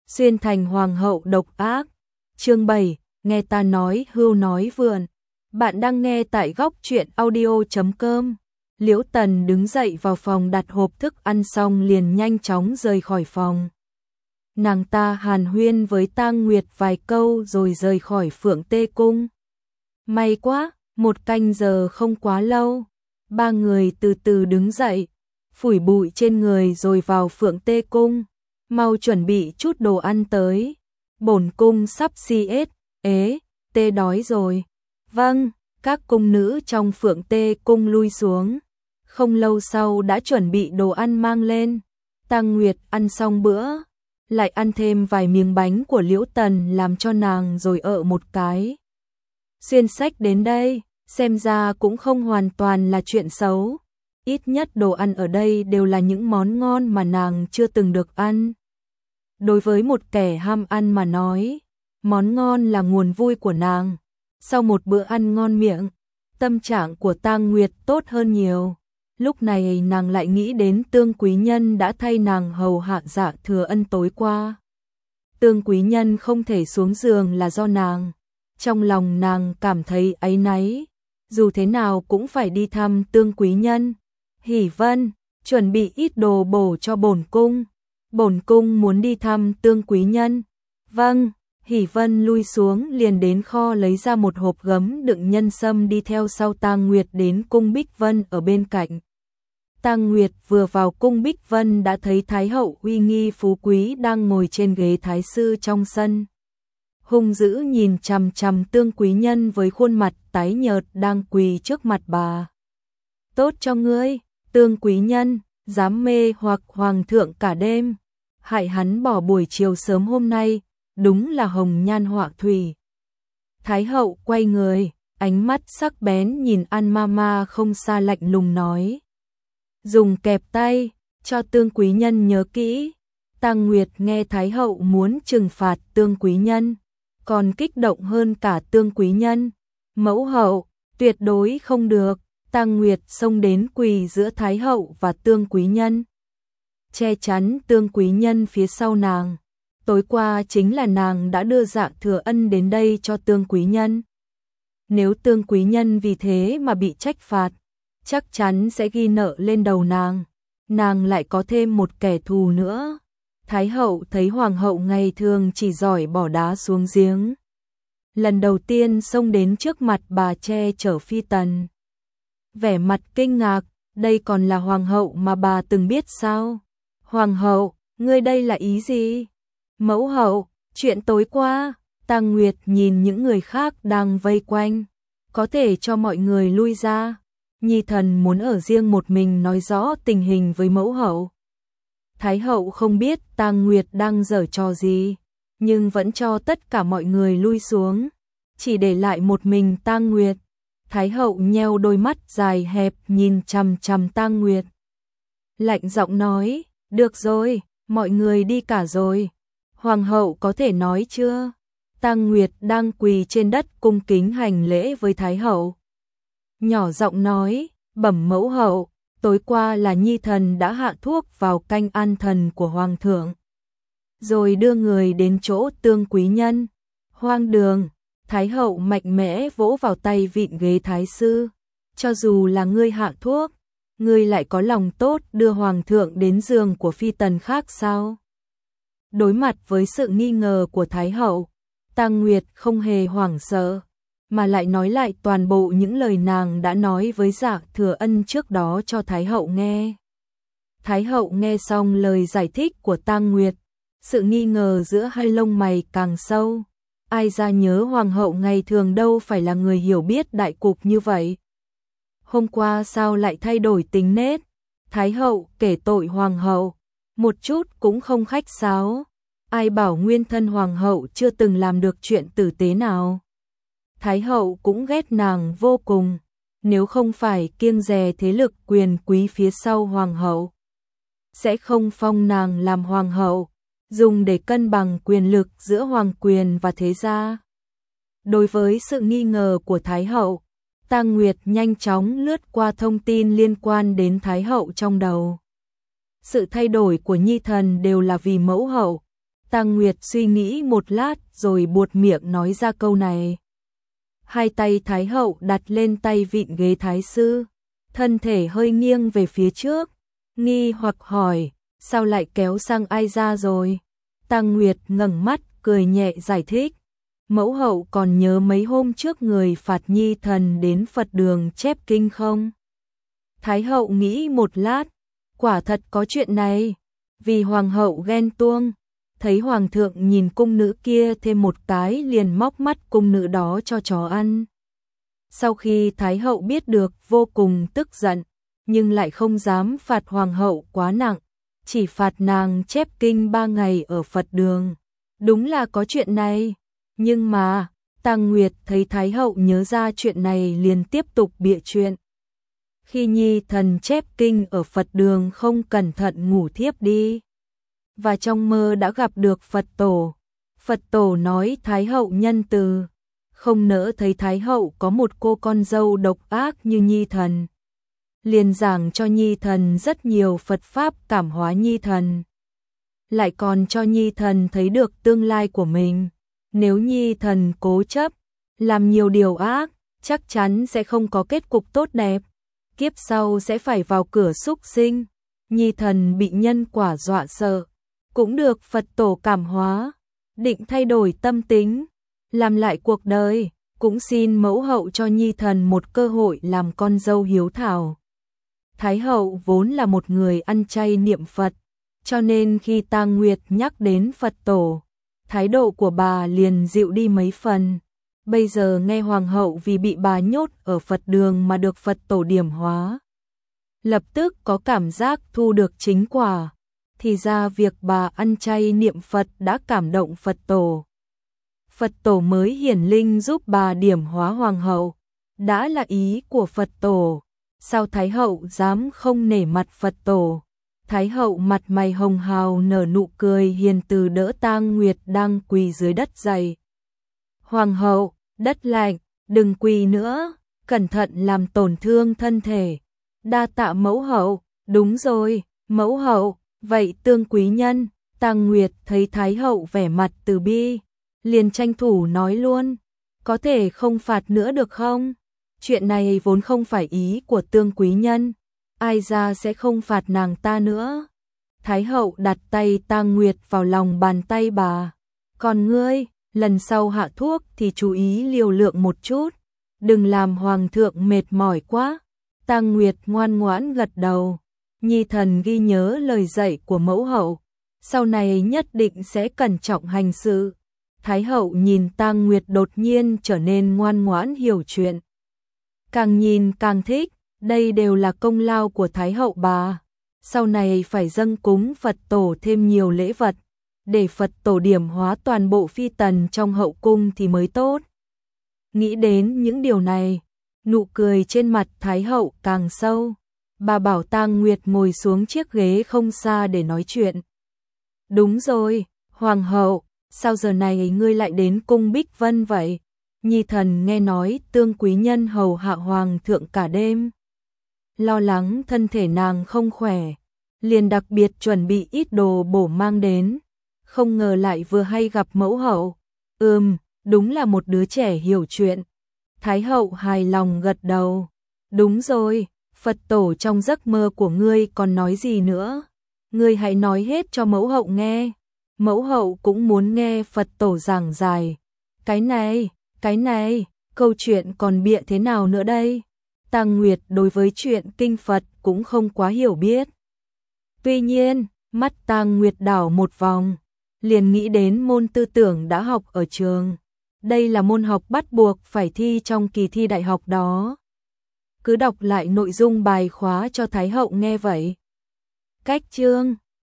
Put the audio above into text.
xuyên thành hoàng hậu độc ác. Chương 7, nghe ta nói hưu nói vượn. Bạn đang nghe tại góc truyện audio.com. Liễu Tần đứng dậy vào phòng đặt hộp thức ăn xong liền nhanh chóng rời khỏi phòng. Nàng ta hàn huyên với Tang Nguyệt vài câu rồi rời khỏi Phượng Tê Cung. May quá, 1 canh giờ không quá lâu. 3 người từ từ đứng dậy, phủi bụi trên người rồi vào Phượng Tê Cung. Mau chuẩn bị chút đồ ăn tới. Bổn cung sắp tê đói rồi. Vâng, các cung nữ trong Phượng Tê Cung lui xuống. Không lâu sau đã chuẩn bị đồ ăn mang lên. Tang Nguyệt ăn xong bữa, lại ăn thêm vài miếng bánh của Liễu Tần làm cho nàng rồi một cái. Xuyên sách đến đây, xem ra cũng không hoàn toàn là chuyện xấu. Ít nhất đồ ăn ở đây đều là những món ngon mà nàng chưa từng được ăn. Đối với một kẻ ham ăn mà nói, món ngon là nguồn vui của nàng. Sau một bữa ăn ngon miệng, tâm trạng của Tang Nguyệt tốt hơn nhiều. Lúc này nàng lại nghĩ đến Tương Quý Nhân đã thay nàng hầu hạ Dạ Thừa Ân tối qua. Tương Quý Nhân không thể xuống giường là do nàng. Trong lòng nàng cảm thấy áy náy, dù thế nào cũng phải đi thăm Tương Quý Nhân. Hỉ Vân, chuẩn bị ít đồ bổ cho bổn cung. Bổn cung muốn đi thăm Tương Quý Nhân. Vâng. Hỉ Vân lui xuống liền đến kho lấy ra một hộp gấm đựng nhân sâm đi theo sau Tang Nguyệt đến cung Bích Vân ở bên cạnh. Tang Nguyệt vừa vào cung Bích Vân đã thấy Thái hậu uy nghi phú quý đang ngồi trên ghế thái sư trong sân. Hung dữ nhìn chằm chằm Tương Quý Nhân với khuôn mặt tái nhợt đang quỳ trước mặt bà. Tốt cho ngươi, Tương Quý Nhân, dám mê hoặc hoàng thượng cả đêm, hại hắn bỏ buổi chiều sớm hôm nay. Đúng là hồng nhan họa thủy. Thái hậu quay người, ánh mắt sắc bén nhìn An Mama không xa lạnh lùng nói. Dùng kẹp tay, cho Tương Quý Nhân nhớ kỹ. Tang Nguyệt nghe Thái hậu muốn trừng phạt Tương Quý Nhân, còn kích động hơn cả Tương Quý Nhân. Mẫu hậu, tuyệt đối không được. Tang Nguyệt xông đến quỳ giữa Thái hậu và Tương Quý Nhân, che chắn Tương Quý Nhân phía sau nàng. Tối qua chính là nàng đã đưa Dạ Thừa Ân đến đây cho Tương Quý Nhân. Nếu Tương Quý Nhân vì thế mà bị trách phạt, chắc chắn sẽ ghi nợ lên đầu nàng. Nàng lại có thêm một kẻ thù nữa. Thái hậu thấy hoàng hậu ngày thường chỉ giỏi bỏ đá xuống giếng. Lần đầu tiên xông đến trước mặt bà che chở Phi Tần. Vẻ mặt kinh ngạc, đây còn là hoàng hậu mà bà từng biết sao? Hoàng hậu, ngươi đây là ý gì? Mẫu hậu, chuyện tối qua. Tang Nguyệt nhìn những người khác đang vây quanh, có thể cho mọi người lui ra. Nhi thần muốn ở riêng một mình nói rõ tình hình với mẫu hậu. Thái hậu không biết Tang Nguyệt đang giở trò gì, nhưng vẫn cho tất cả mọi người lui xuống, chỉ để lại một mình Tang Nguyệt. Thái hậu nheo đôi mắt dài hẹp nhìn chằm chằm Tang Nguyệt, lạnh giọng nói, được rồi, mọi người đi cả rồi. Hoàng hậu có thể nói chưa? Tang Nguyệt đang quỳ trên đất cung kính hành lễ với Thái hậu. Nhỏ giọng nói, bẩm mẫu hậu, tối qua là nhi thần đã hạ thuốc vào canh an thần của hoàng thượng, rồi đưa người đến chỗ Tương Quý Nhân. Hoang đường! Thái hậu mạnh mẽ vỗ vào tay vịn ghế thái sư. Cho dù là ngươi hạ thuốc, ngươi lại có lòng tốt đưa hoàng thượng đến giường của phi tần khác sao? Đối mặt với sự nghi ngờ của Thái hậu, Tang Nguyệt không hề hoảng sợ, mà lại nói lại toàn bộ những lời nàng đã nói với Dạ Thừa Ân trước đó cho Thái hậu nghe. Thái hậu nghe xong lời giải thích của Tang Nguyệt, sự nghi ngờ giữa hai lông mày càng sâu. Ai ra nhớ hoàng hậu ngày thường đâu phải là người hiểu biết đại cục như vậy. Hôm qua sao lại thay đổi tính nết? Thái hậu kể tội hoàng hậu, một chút cũng không khách sáo. Ai bảo nguyên thân hoàng hậu chưa từng làm được chuyện tử tế nào. Thái hậu cũng ghét nàng vô cùng, nếu không phải kiêng dè thế lực quyền quý phía sau hoàng hậu, sẽ không phong nàng làm hoàng hậu, dùng để cân bằng quyền lực giữa hoàng quyền và thế gia. Đối với sự nghi ngờ của Thái hậu, Tang Nguyệt nhanh chóng lướt qua thông tin liên quan đến Thái hậu trong đầu. Sự thay đổi của nhi thần đều là vì mẫu hậu. Tang Nguyệt suy nghĩ một lát rồi buột miệng nói ra câu này. Hai tay Thái hậu đặt lên tay vịn ghế thái sư, thân thể hơi nghiêng về phía trước, nghi hoặc hỏi, sao lại kéo sang ai ra rồi? Tang Nguyệt ngẩng mắt, cười nhẹ giải thích, mẫu hậu còn nhớ mấy hôm trước người phạt nhi thần đến Phật đường chép kinh không? Thái hậu nghĩ một lát, quả thật có chuyện này, vì hoàng hậu ghen tuông, thấy hoàng thượng nhìn cung nữ kia thêm một cái liền móc mắt cung nữ đó cho chó ăn. Sau khi Thái hậu biết được vô cùng tức giận, nhưng lại không dám phạt hoàng hậu quá nặng, chỉ phạt nàng chép kinh 3 ngày ở Phật đường. Đúng là có chuyện này, nhưng mà Tang Nguyệt thấy Thái hậu nhớ ra chuyện này liền tiếp tục bịa chuyện. Khi nhi thần chép kinh ở Phật đường không cẩn thận ngủ thiếp đi, và trong mơ đã gặp được Phật tổ. Phật tổ nói Thái hậu nhân từ, không nỡ thấy Thái hậu có một cô con dâu độc ác như nhi thần. Liền giảng cho nhi thần rất nhiều Phật pháp cảm hóa nhi thần. Lại còn cho nhi thần thấy được tương lai của mình. Nếu nhi thần cố chấp, làm nhiều điều ác, chắc chắn sẽ không có kết cục tốt đẹp. Kiếp sau sẽ phải vào cửa súc sinh. Nhi thần bị nhân quả dọa sợ, cũng được Phật tổ cảm hóa, định thay đổi tâm tính, làm lại cuộc đời, cũng xin mẫu hậu cho nhi thần một cơ hội làm con dâu hiếu thảo. Thái hậu vốn là một người ăn chay niệm Phật, cho nên khi Tang Nguyệt nhắc đến Phật tổ, thái độ của bà liền dịu đi mấy phần. Bây giờ nghe hoàng hậu vì bị bà nhốt ở Phật đường mà được Phật tổ điểm hóa, lập tức có cảm giác thu được chính quả. Thì ra việc bà ăn chay niệm Phật đã cảm động Phật tổ. Phật tổ mới hiển linh giúp bà điểm hóa hoàng hậu, đã là ý của Phật tổ. Sao Thái hậu dám không nể mặt Phật tổ? Thái hậu mặt mày hồng hào nở nụ cười hiền từ đỡ Tang Nguyệt đang quỳ dưới đất dậy. Hoàng hậu, đất lạnh, đừng quỳ nữa, cẩn thận làm tổn thương thân thể. Đa tạ mẫu hậu. Đúng rồi, mẫu hậu, vậy tương quý nhân. Tang Nguyệt thấy Thái hậu vẻ mặt từ bi, liền tranh thủ nói luôn, có thể không phạt nữa được không? Chuyện này vốn không phải ý của tương quý nhân, ai ra sẽ không phạt nàng ta nữa. Thái hậu đặt tay Tang Nguyệt vào lòng bàn tay bà. Còn ngươi, lần sau hạ thuốc thì chú ý liều lượng một chút, đừng làm hoàng thượng mệt mỏi quá. Tang Nguyệt ngoan ngoãn gật đầu. Nhi thần ghi nhớ lời dạy của mẫu hậu, sau này nhất định sẽ cẩn trọng hành sự. Thái hậu nhìn Tang Nguyệt đột nhiên trở nên ngoan ngoãn hiểu chuyện. Càng nhìn càng thích, đây đều là công lao của Thái hậu bà. Sau này phải dâng cúng Phật tổ thêm nhiều lễ vật, để Phật tổ điểm hóa toàn bộ phi tần trong hậu cung thì mới tốt. Nghĩ đến những điều này, nụ cười trên mặt Thái hậu càng sâu. Bà bảo Tang Nguyệt ngồi xuống chiếc ghế không xa để nói chuyện. Đúng rồi, hoàng hậu, sao giờ này ngươi lại đến cung Bích Vân vậy? Nhi thần nghe nói tương quý nhân hầu hạ hoàng thượng cả đêm, lo lắng thân thể nàng không khỏe, liền đặc biệt chuẩn bị ít đồ bổ mang đến, không ngờ lại vừa hay gặp mẫu hậu. Đúng là một đứa trẻ hiểu chuyện. Thái hậu hài lòng gật đầu. Đúng rồi, Phật tổ trong giấc mơ của ngươi còn nói gì nữa? Ngươi hãy nói hết cho mẫu hậu nghe. Mẫu hậu cũng muốn nghe Phật tổ giảng giải. Cái này, câu chuyện còn bịa thế nào nữa đây? Tang Nguyệt đối với chuyện kinh Phật cũng không quá hiểu biết. Tuy nhiên, mắt Tang Nguyệt đảo một vòng, liền nghĩ đến môn tư tưởng đã học ở trường. Đây là môn học bắt buộc phải thi trong kỳ thi đại học đó. Cứ đọc lại nội dung bài khóa cho Thái hậu nghe vậy. Cách chương